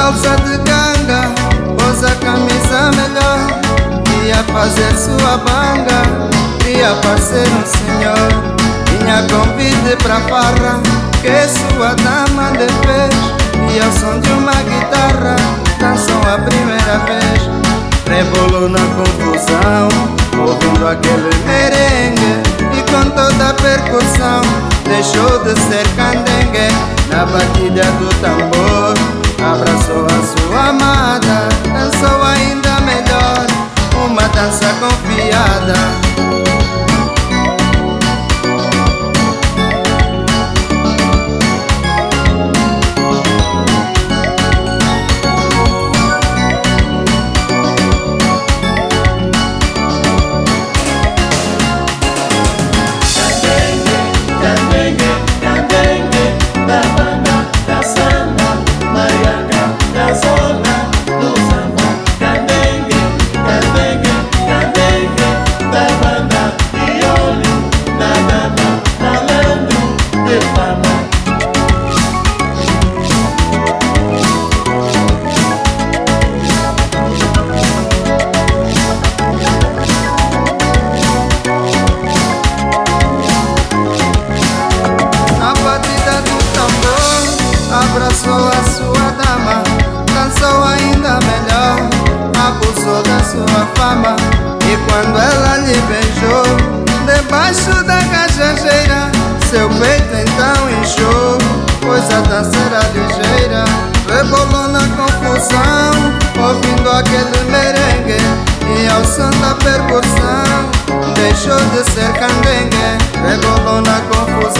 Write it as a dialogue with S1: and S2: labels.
S1: calça de ganga, pôs a camisa melhor. Ia fazer sua banga, ia parecer um senhor. Tinha convite pra farra, que sua dama lhe fez. E ao som de uma guitarra, dançou a primeira vez. Rebolou na confusão, ouvindo aquele merengue. E com toda a percussão, deixou de ser candengue. Na batida do tambor, abraçou a sua amada. Dançou ainda melhor, uma dança confiada. Abraçou a sua dama, dançou ainda melhor. Abusou da sua fama, e quando ela lhe beijou, debaixo da cajajeira, seu peito então inchou, pois a dança era ligeira. Rebolou na confusão, ouvindo aquele merengue. E ao som da percussão, deixou de ser candengue. Rebolou na confusão,